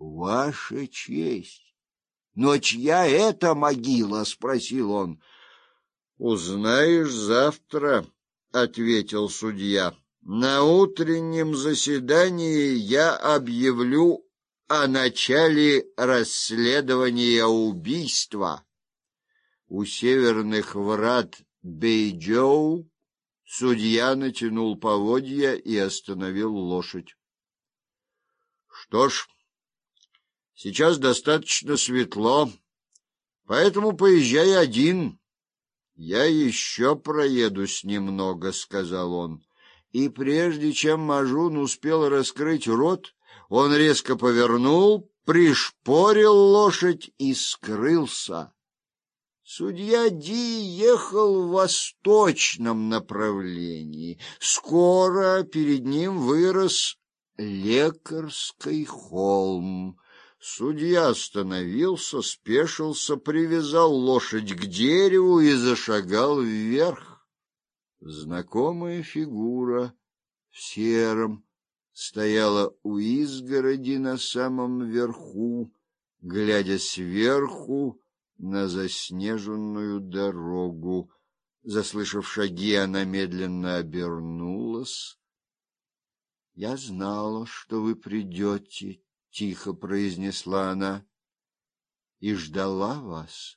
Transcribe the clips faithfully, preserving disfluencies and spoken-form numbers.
Ваша честь, но чья это могила? — спросил он. — Узнаешь завтра, — ответил судья. — На утреннем заседании я объявлю о начале расследования убийства. У северных врат Бэйджоу судья натянул поводья и остановил лошадь. — Что ж, сейчас достаточно светло, поэтому поезжай один. — Я еще проедусь немного, — сказал он. И прежде чем Мажун успел раскрыть рот, он резко повернул, пришпорил лошадь и скрылся. Судья Ди ехал в восточном направлении. Скоро перед ним вырос Лекарский холм. Судья остановился, спешился, привязал лошадь к дереву и зашагал вверх. Знакомая фигура в сером стояла у изгороди на самом верху, глядя сверху на заснеженную дорогу. Заслышав шаги, она медленно обернулась. — Я знала, что вы придете, — тихо произнесла она, — и ждала вас.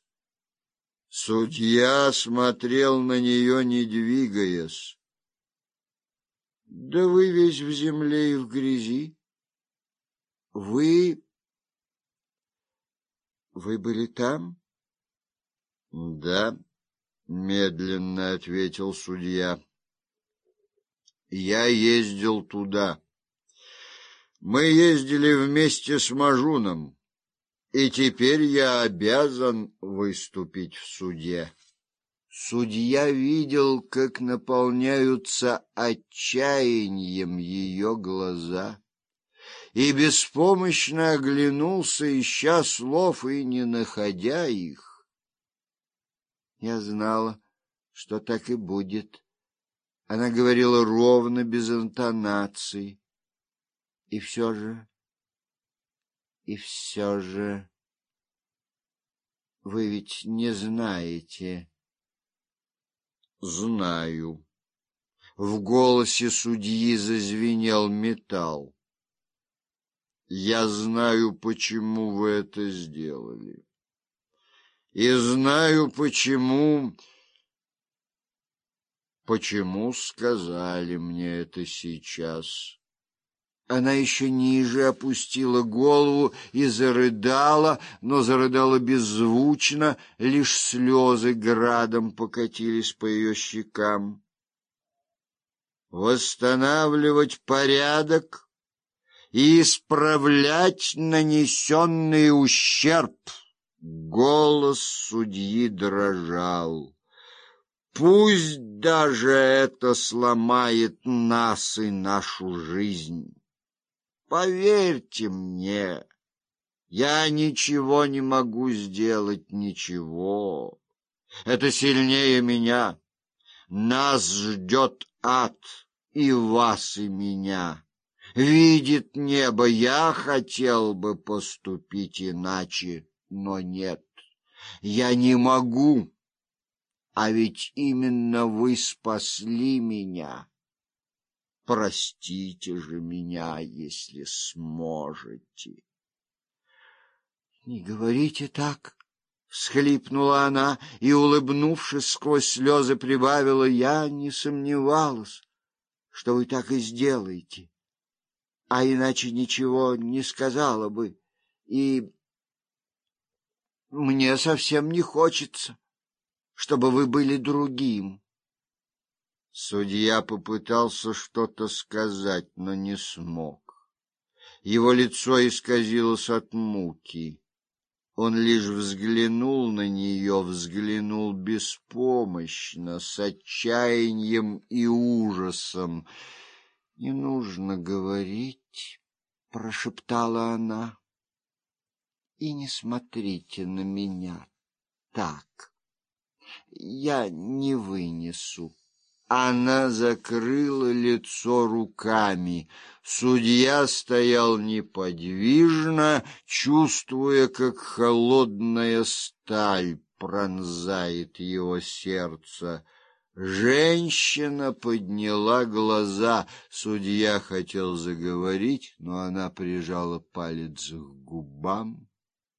Судья смотрел на нее, не двигаясь. — Да вы весь в земле и в грязи. Вы... Вы были там? — Да, — медленно ответил судья. — Я ездил туда. Мы ездили вместе с Мажуном, и теперь я обязан выступить в суде. Судья видел, как наполняются отчаянием ее глаза, и беспомощно оглянулся, ища слов и не находя их. Я знала, что так и будет. Она говорила ровно, без интонаций. И все же... И все же... Вы ведь не знаете... Знаю. В голосе судьи зазвенел металл. Я знаю, почему вы это сделали. И знаю, почему... Почему сказали мне это сейчас. Она еще ниже опустила голову и зарыдала, но зарыдала беззвучно, лишь слезы градом покатились по ее щекам. Восстанавливать порядок и исправлять нанесенный ущерб. Голос судьи дрожал. Пусть даже это сломает нас и нашу жизнь. Поверьте мне, я ничего не могу сделать, ничего. Это сильнее меня. Нас ждет ад, и вас, и меня. Видит небо, я хотел бы поступить иначе, но нет, я не могу. А ведь именно вы спасли меня. Простите же меня, если сможете. — Не говорите так, — всхлипнула она и, улыбнувшись сквозь слезы, прибавила: — Я не сомневалась, что вы так и сделаете, а иначе ничего не сказала бы, и мне совсем не хочется, чтобы вы были другим. Судья попытался что-то сказать, но не смог. Его лицо исказилось от муки. Он лишь взглянул на нее, взглянул беспомощно, с отчаянием и ужасом. — Не нужно говорить, — прошептала она, — и не смотрите на меня так. Я не вынесу. Она закрыла лицо руками. Судья стоял неподвижно, чувствуя, как холодная сталь пронзает его сердце. Женщина подняла глаза. Судья хотел заговорить, но она прижала палец к губам